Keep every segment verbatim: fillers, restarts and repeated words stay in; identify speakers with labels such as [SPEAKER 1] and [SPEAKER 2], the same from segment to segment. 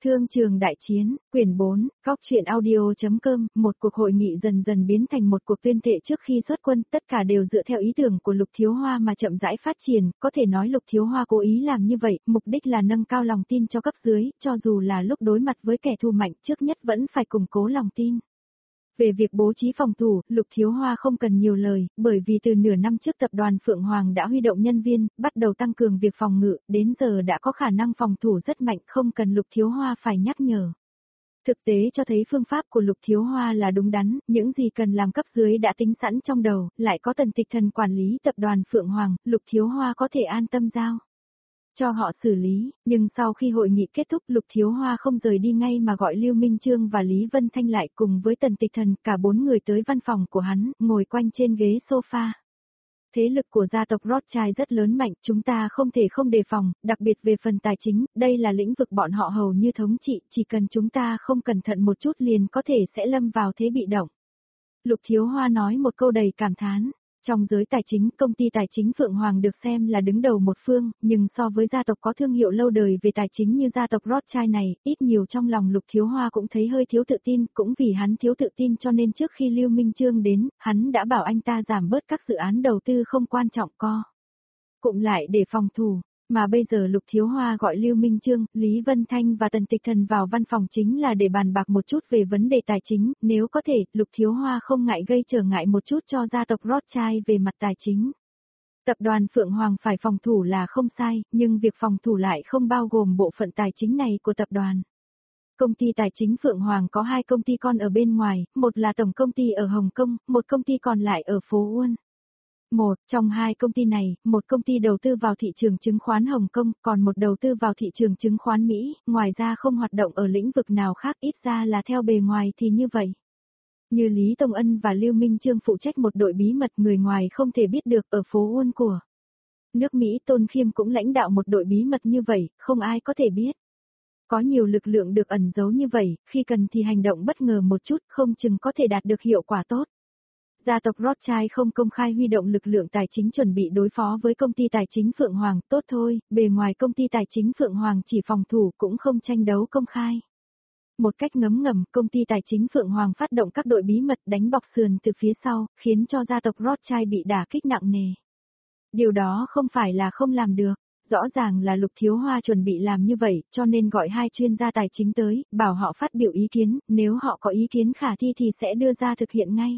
[SPEAKER 1] Thương trường đại chiến, quyển bốn, góc truyện audio.com, một cuộc hội nghị dần dần biến thành một cuộc tuyên thệ trước khi xuất quân, tất cả đều dựa theo ý tưởng của Lục Thiếu Hoa mà chậm rãi phát triển, có thể nói Lục Thiếu Hoa cố ý làm như vậy, mục đích là nâng cao lòng tin cho cấp dưới, cho dù là lúc đối mặt với kẻ thù mạnh trước nhất vẫn phải củng cố lòng tin. Về việc bố trí phòng thủ, Lục Thiếu Hoa không cần nhiều lời, bởi vì từ nửa năm trước tập đoàn Phượng Hoàng đã huy động nhân viên, bắt đầu tăng cường việc phòng ngự, đến giờ đã có khả năng phòng thủ rất mạnh, không cần Lục Thiếu Hoa phải nhắc nhở. Thực tế cho thấy phương pháp của Lục Thiếu Hoa là đúng đắn, những gì cần làm cấp dưới đã tính sẵn trong đầu, lại có Tần Tịch Thần quản lý tập đoàn Phượng Hoàng, Lục Thiếu Hoa có thể an tâm giao cho họ xử lý, nhưng sau khi hội nghị kết thúc Lục Thiếu Hoa không rời đi ngay mà gọi Lưu Minh Chương và Lý Vân Thanh lại cùng với Tần Tịch Thần, cả bốn người tới văn phòng của hắn, ngồi quanh trên ghế sofa. Thế lực của gia tộc Rothschild rất lớn mạnh, chúng ta không thể không đề phòng, đặc biệt về phần tài chính, đây là lĩnh vực bọn họ hầu như thống trị, chỉ cần chúng ta không cẩn thận một chút liền có thể sẽ lâm vào thế bị động. Lục Thiếu Hoa nói một câu đầy cảm thán. Trong giới tài chính, công ty tài chính Phượng Hoàng được xem là đứng đầu một phương, nhưng so với gia tộc có thương hiệu lâu đời về tài chính như gia tộc Rothschild này, ít nhiều trong lòng Lục Thiếu Hoa cũng thấy hơi thiếu tự tin, cũng vì hắn thiếu tự tin cho nên trước khi Lưu Minh Chương đến, hắn đã bảo anh ta giảm bớt các dự án đầu tư không quan trọng co. Cũng lại để phòng thủ. Mà bây giờ Lục Thiếu Hoa gọi Lưu Minh Chương, Lý Vân Thanh và Tần Tịch Thần vào văn phòng chính là để bàn bạc một chút về vấn đề tài chính, nếu có thể, Lục Thiếu Hoa không ngại gây trở ngại một chút cho gia tộc Rothschild về mặt tài chính. Tập đoàn Phượng Hoàng phải phòng thủ là không sai, nhưng việc phòng thủ lại không bao gồm bộ phận tài chính này của tập đoàn. Công ty tài chính Phượng Hoàng có hai công ty con ở bên ngoài, một là tổng công ty ở Hồng Kông, một công ty còn lại ở phố Uôn. Một, trong hai công ty này, một công ty đầu tư vào thị trường chứng khoán Hồng Kông, còn một đầu tư vào thị trường chứng khoán Mỹ, ngoài ra không hoạt động ở lĩnh vực nào khác, ít ra là theo bề ngoài thì như vậy. Như Lý Tông Ân và Lưu Minh Chương phụ trách một đội bí mật người ngoài không thể biết được ở phố Uôn của nước Mỹ, Tôn Khiêm cũng lãnh đạo một đội bí mật như vậy, không ai có thể biết. Có nhiều lực lượng được ẩn giấu như vậy, khi cần thì hành động bất ngờ một chút, không chừng có thể đạt được hiệu quả tốt. Gia tộc Rothschild không công khai huy động lực lượng tài chính chuẩn bị đối phó với công ty tài chính Phượng Hoàng, tốt thôi, bề ngoài công ty tài chính Phượng Hoàng chỉ phòng thủ cũng không tranh đấu công khai. Một cách ngấm ngầm, công ty tài chính Phượng Hoàng phát động các đội bí mật đánh bọc sườn từ phía sau, khiến cho gia tộc Rothschild bị đả kích nặng nề. Điều đó không phải là không làm được, rõ ràng là Lục Thiếu Hoa chuẩn bị làm như vậy, cho nên gọi hai chuyên gia tài chính tới, bảo họ phát biểu ý kiến, nếu họ có ý kiến khả thi thì sẽ đưa ra thực hiện ngay.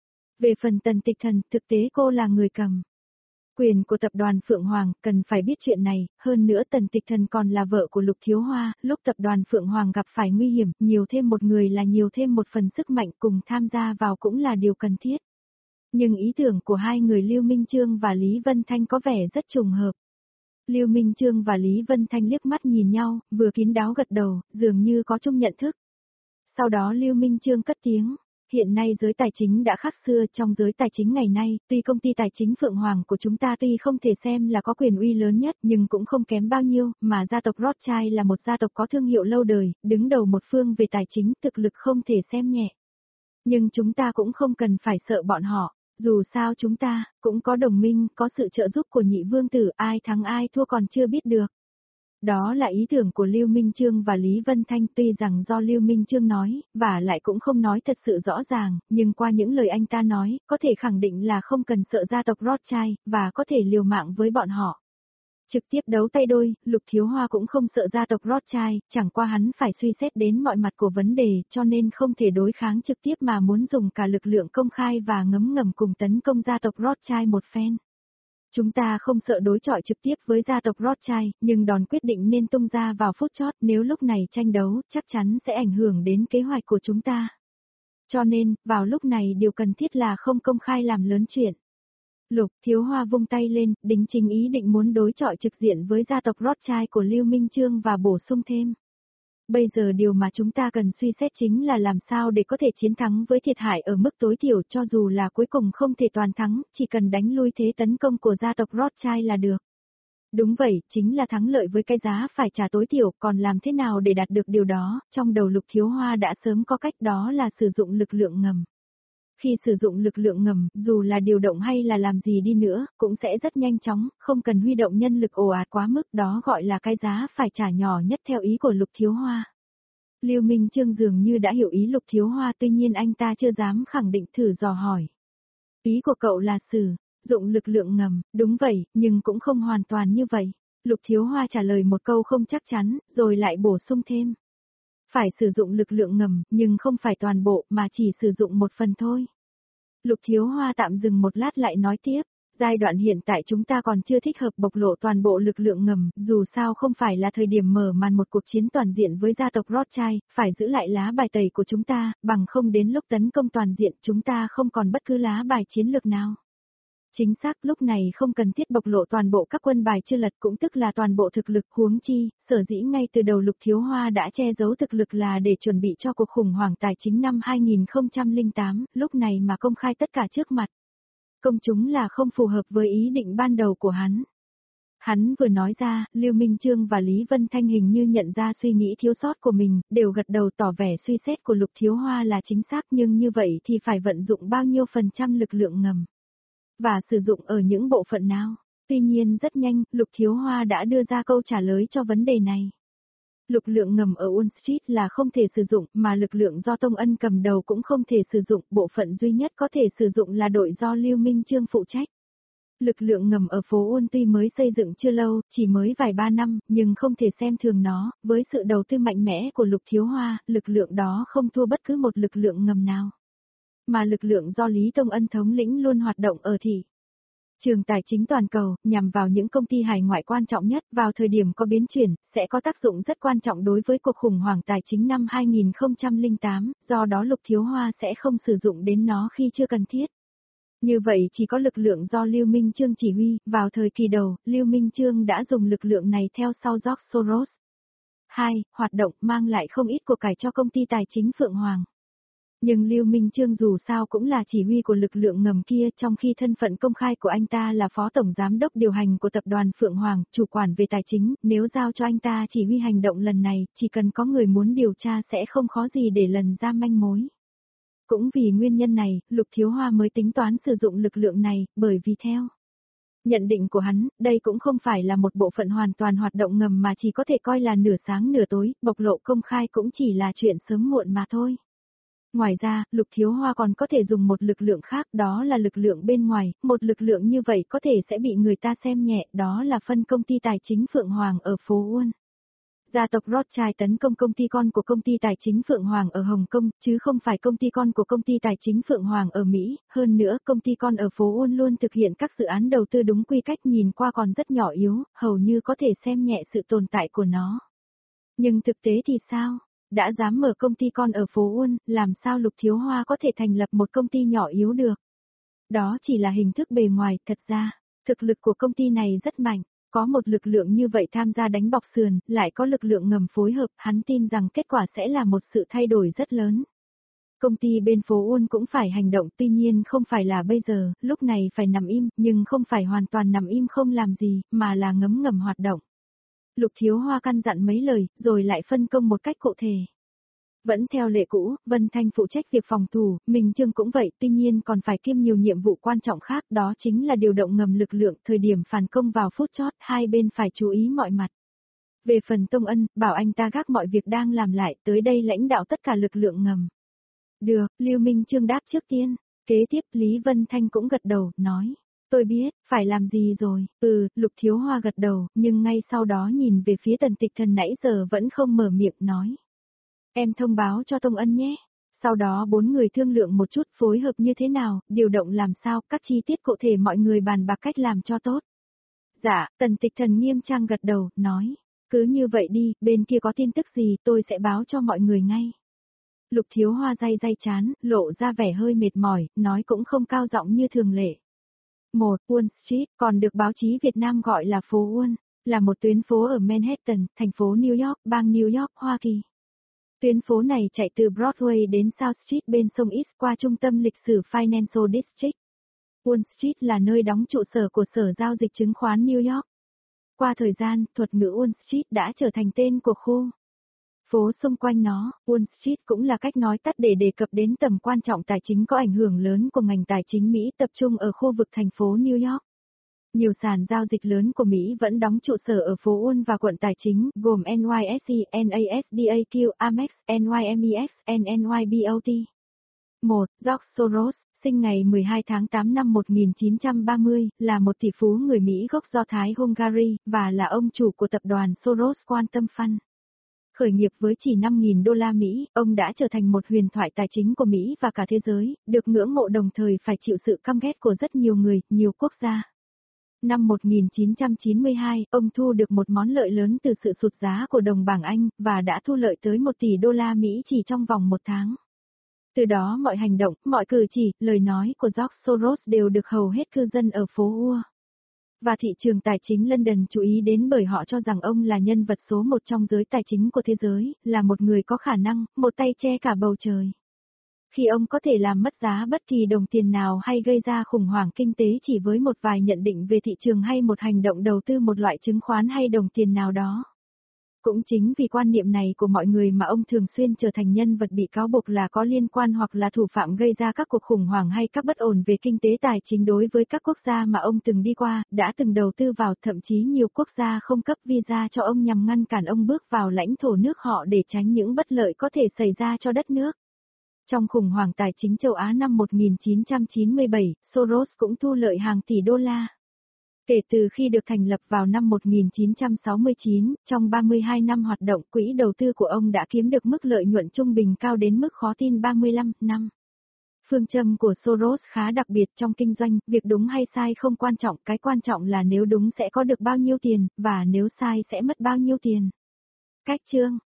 [SPEAKER 1] Về phần Tần Tịch Thần, thực tế cô là người cầm quyền của tập đoàn Phượng Hoàng, cần phải biết chuyện này, hơn nữa Tần Tịch Thần còn là vợ của Lục Thiếu Hoa, lúc tập đoàn Phượng Hoàng gặp phải nguy hiểm, nhiều thêm một người là nhiều thêm một phần sức mạnh cùng tham gia vào cũng là điều cần thiết. Nhưng ý tưởng của hai người Lưu Minh Chương và Lý Vân Thanh có vẻ rất trùng hợp. Lưu Minh Chương và Lý Vân Thanh liếc mắt nhìn nhau, vừa kín đáo gật đầu, dường như có chung nhận thức. Sau đó Lưu Minh Chương cất tiếng. Hiện nay giới tài chính đã khác xưa, trong giới tài chính ngày nay, tuy công ty tài chính Phượng Hoàng của chúng ta tuy không thể xem là có quyền uy lớn nhất nhưng cũng không kém bao nhiêu, mà gia tộc Rothschild là một gia tộc có thương hiệu lâu đời, đứng đầu một phương về tài chính, thực lực không thể xem nhẹ. Nhưng chúng ta cũng không cần phải sợ bọn họ, dù sao chúng ta cũng có đồng minh, có sự trợ giúp của nhị vương tử, ai thắng ai thua còn chưa biết được. Đó là ý tưởng của Lưu Minh Chương và Lý Vân Thanh, tuy rằng do Lưu Minh Chương nói, và lại cũng không nói thật sự rõ ràng, nhưng qua những lời anh ta nói, có thể khẳng định là không cần sợ gia tộc Rothschild, và có thể liều mạng với bọn họ. Trực tiếp đấu tay đôi, Lục Thiếu Hoa cũng không sợ gia tộc Rothschild, chẳng qua hắn phải suy xét đến mọi mặt của vấn đề, cho nên không thể đối kháng trực tiếp mà muốn dùng cả lực lượng công khai và ngấm ngầm cùng tấn công gia tộc Rothschild một phen. Chúng ta không sợ đối chọi trực tiếp với gia tộc Rothschild, nhưng đòn quyết định nên tung ra vào phút chót, nếu lúc này tranh đấu, chắc chắn sẽ ảnh hưởng đến kế hoạch của chúng ta. Cho nên, vào lúc này điều cần thiết là không công khai làm lớn chuyện. Lục Thiếu Hoa vung tay lên, đính chính ý định muốn đối chọi trực diện với gia tộc Rothschild của Lưu Minh Chương và bổ sung thêm. Bây giờ điều mà chúng ta cần suy xét chính là làm sao để có thể chiến thắng với thiệt hại ở mức tối thiểu, cho dù là cuối cùng không thể toàn thắng, chỉ cần đánh lui thế tấn công của gia tộc Rothschild là được. Đúng vậy, chính là thắng lợi với cái giá phải trả tối thiểu, còn làm thế nào để đạt được điều đó, trong đầu Lục Thiếu Hoa đã sớm có cách, đó là sử dụng lực lượng ngầm. Khi sử dụng lực lượng ngầm, dù là điều động hay là làm gì đi nữa, cũng sẽ rất nhanh chóng, không cần huy động nhân lực ồ ạt quá mức, đó gọi là cái giá phải trả nhỏ nhất theo ý của Lục Thiếu Hoa. Lưu Minh Chương dường như đã hiểu ý Lục Thiếu Hoa, tuy nhiên anh ta chưa dám khẳng định, thử dò hỏi. Ý của cậu là sử dụng lực lượng ngầm, đúng vậy, nhưng cũng không hoàn toàn như vậy. Lục Thiếu Hoa trả lời một câu không chắc chắn, rồi lại bổ sung thêm. Phải sử dụng lực lượng ngầm, nhưng không phải toàn bộ, mà chỉ sử dụng một phần thôi. Lục Thiếu Hoa tạm dừng một lát lại nói tiếp. Giai đoạn hiện tại chúng ta còn chưa thích hợp bộc lộ toàn bộ lực lượng ngầm, dù sao không phải là thời điểm mở màn một cuộc chiến toàn diện với gia tộc Rothschild, phải giữ lại lá bài tẩy của chúng ta, bằng không đến lúc tấn công toàn diện chúng ta không còn bất cứ lá bài chiến lược nào. Chính xác, lúc này không cần thiết bộc lộ toàn bộ các quân bài chưa lật, cũng tức là toàn bộ thực lực, huống chi, sở dĩ ngay từ đầu Lục Thiếu Hoa đã che giấu thực lực là để chuẩn bị cho cuộc khủng hoảng tài chính năm hai nghìn không trăm lẻ tám, lúc này mà công khai tất cả trước mặt công chúng là không phù hợp với ý định ban đầu của hắn. Hắn vừa nói ra, Lưu Minh Chương và Lý Vân Thanh hình như nhận ra suy nghĩ thiếu sót của mình, đều gật đầu tỏ vẻ suy xét của Lục Thiếu Hoa là chính xác, nhưng như vậy thì phải vận dụng bao nhiêu phần trăm lực lượng ngầm, và sử dụng ở những bộ phận nào. Tuy nhiên rất nhanh, Lục Thiếu Hoa đã đưa ra câu trả lời cho vấn đề này. Lực lượng ngầm ở Wall Street là không thể sử dụng, mà lực lượng do Tông Ân cầm đầu cũng không thể sử dụng, bộ phận duy nhất có thể sử dụng là đội do Lưu Minh Chương phụ trách. Lực lượng ngầm ở phố Wall tuy mới xây dựng chưa lâu, chỉ mới vài ba năm, nhưng không thể xem thường nó, với sự đầu tư mạnh mẽ của Lục Thiếu Hoa, lực lượng đó không thua bất cứ một lực lượng ngầm nào. Mà lực lượng do Lý Tông Ân thống lĩnh luôn hoạt động ở thị trường tài chính toàn cầu, nhằm vào những công ty hải ngoại quan trọng nhất, vào thời điểm có biến chuyển, sẽ có tác dụng rất quan trọng đối với cuộc khủng hoảng tài chính năm hai nghìn không trăm lẻ tám, do đó Lục Thiếu Hoa sẽ không sử dụng đến nó khi chưa cần thiết. Như vậy chỉ có lực lượng do Lưu Minh Chương chỉ huy, vào thời kỳ đầu, Lưu Minh Chương đã dùng lực lượng này theo sau George Soros. hai. Hoạt động mang lại không ít của cải cho công ty tài chính Phượng Hoàng. Nhưng Lưu Minh Chương dù sao cũng là chỉ huy của lực lượng ngầm kia, trong khi thân phận công khai của anh ta là phó tổng giám đốc điều hành của tập đoàn Phượng Hoàng, chủ quản về tài chính, nếu giao cho anh ta chỉ huy hành động lần này, chỉ cần có người muốn điều tra sẽ không khó gì để lần ra manh mối. Cũng vì nguyên nhân này, Lục Thiếu Hoa mới tính toán sử dụng lực lượng này, bởi vì theo nhận định của hắn, đây cũng không phải là một bộ phận hoàn toàn hoạt động ngầm mà chỉ có thể coi là nửa sáng nửa tối, bộc lộ công khai cũng chỉ là chuyện sớm muộn mà thôi. Ngoài ra, Lục Thiếu Hoa còn có thể dùng một lực lượng khác, đó là lực lượng bên ngoài, một lực lượng như vậy có thể sẽ bị người ta xem nhẹ, đó là phân công ty tài chính Phượng Hoàng ở phố Wall. Gia tộc Rothschild tấn công công ty con của công ty tài chính Phượng Hoàng ở Hồng Kông, chứ không phải công ty con của công ty tài chính Phượng Hoàng ở Mỹ, hơn nữa công ty con ở phố Wall luôn thực hiện các dự án đầu tư đúng quy cách, nhìn qua còn rất nhỏ yếu, hầu như có thể xem nhẹ sự tồn tại của nó. Nhưng thực tế thì sao? Đã dám mở công ty con ở phố Wall, làm sao Lục Thiếu Hoa có thể thành lập một công ty nhỏ yếu được? Đó chỉ là hình thức bề ngoài, thật ra, thực lực của công ty này rất mạnh, có một lực lượng như vậy tham gia đánh bọc sườn, lại có lực lượng ngầm phối hợp, hắn tin rằng kết quả sẽ là một sự thay đổi rất lớn. Công ty bên phố Wall cũng phải hành động, tuy nhiên không phải là bây giờ, lúc này phải nằm im, nhưng không phải hoàn toàn nằm im không làm gì, mà là ngấm ngầm hoạt động. Lục Thiếu Hoa căn dặn mấy lời, rồi lại phân công một cách cụ thể. Vẫn theo lệ cũ, Vân Thanh phụ trách việc phòng thủ, Minh Chương cũng vậy, tuy nhiên còn phải kiêm nhiều nhiệm vụ quan trọng khác, đó chính là điều động ngầm lực lượng, thời điểm phản công vào phút chót, hai bên phải chú ý mọi mặt. Về phần Tông Ân, bảo anh ta gác mọi việc đang làm lại, tới đây lãnh đạo tất cả lực lượng ngầm. Được, Lưu Minh Chương đáp trước tiên, kế tiếp Lý Vân Thanh cũng gật đầu, nói. Tôi biết, phải làm gì rồi, ừ, Lục Thiếu Hoa gật đầu, nhưng ngay sau đó nhìn về phía Tần Tịch Thần nãy giờ vẫn không mở miệng nói. Em thông báo cho Tông Ân nhé. Sau đó bốn người thương lượng một chút phối hợp như thế nào, điều động làm sao, các chi tiết cụ thể mọi người bàn bạc cách làm cho tốt. Dạ, Tần Tịch Thần nghiêm trang gật đầu, nói. Cứ như vậy đi, bên kia có tin tức gì tôi sẽ báo cho mọi người ngay. Lục Thiếu Hoa day day chán, lộ ra vẻ hơi mệt mỏi, nói cũng không cao giọng như thường lệ. một. Wall Street, còn được báo chí Việt Nam gọi là phố Wall, là một tuyến phố ở Manhattan, thành phố New York, bang New York, Hoa Kỳ. Tuyến phố này chạy từ Broadway đến South Street bên sông East qua trung tâm lịch sử Financial District. Wall Street là nơi đóng trụ sở của Sở Giao dịch Chứng khoán New York. Qua thời gian, thuật ngữ Wall Street đã trở thành tên của khu phố xung quanh nó. Wall Street cũng là cách nói tắt để đề cập đến tầm quan trọng tài chính có ảnh hưởng lớn của ngành tài chính Mỹ tập trung ở khu vực thành phố New York. Nhiều sàn giao dịch lớn của Mỹ vẫn đóng trụ sở ở phố Wall và quận tài chính, gồm en y ét e, NASDAQ, Amex, NYMEX, NYBOT. một. George Soros, sinh ngày mười hai tháng tám năm một nghìn chín trăm ba mươi, là một tỷ phú người Mỹ gốc Do Thái Hungary, và là ông chủ của tập đoàn Soros Quantum Fund. Khởi nghiệp với chỉ năm nghìn đô la Mỹ, ông đã trở thành một huyền thoại tài chính của Mỹ và cả thế giới, được ngưỡng mộ đồng thời phải chịu sự căm ghét của rất nhiều người, nhiều quốc gia. Năm một nghìn chín trăm chín mươi hai, ông thu được một món lợi lớn từ sự sụt giá của đồng bảng Anh, và đã thu lợi tới một tỷ đô la Mỹ chỉ trong vòng một tháng. Từ đó mọi hành động, mọi cử chỉ, lời nói của George Soros đều được hầu hết cư dân ở phố Wall và thị trường tài chính London chú ý đến, bởi họ cho rằng ông là nhân vật số một trong giới tài chính của thế giới, là một người có khả năng, một tay che cả bầu trời. Khi ông có thể làm mất giá bất kỳ đồng tiền nào hay gây ra khủng hoảng kinh tế chỉ với một vài nhận định về thị trường hay một hành động đầu tư một loại chứng khoán hay đồng tiền nào đó. Cũng chính vì quan niệm này của mọi người mà ông thường xuyên trở thành nhân vật bị cáo buộc là có liên quan hoặc là thủ phạm gây ra các cuộc khủng hoảng hay các bất ổn về kinh tế tài chính đối với các quốc gia mà ông từng đi qua, đã từng đầu tư vào, thậm chí nhiều quốc gia không cấp visa cho ông nhằm ngăn cản ông bước vào lãnh thổ nước họ để tránh những bất lợi có thể xảy ra cho đất nước. Trong khủng hoảng tài chính châu Á năm một nghìn chín trăm chín mươi bảy, Soros cũng thu lợi hàng tỷ đô la. Kể từ khi được thành lập vào năm một nghìn chín trăm sáu mươi chín, trong ba mươi hai năm hoạt động, quỹ đầu tư của ông đã kiếm được mức lợi nhuận trung bình cao đến mức khó tin ba mươi lăm năm. Phương châm của Soros khá đặc biệt trong kinh doanh, việc đúng hay sai không quan trọng, cái quan trọng là nếu đúng sẽ có được bao nhiêu tiền, và nếu sai sẽ mất bao nhiêu tiền. Cách chương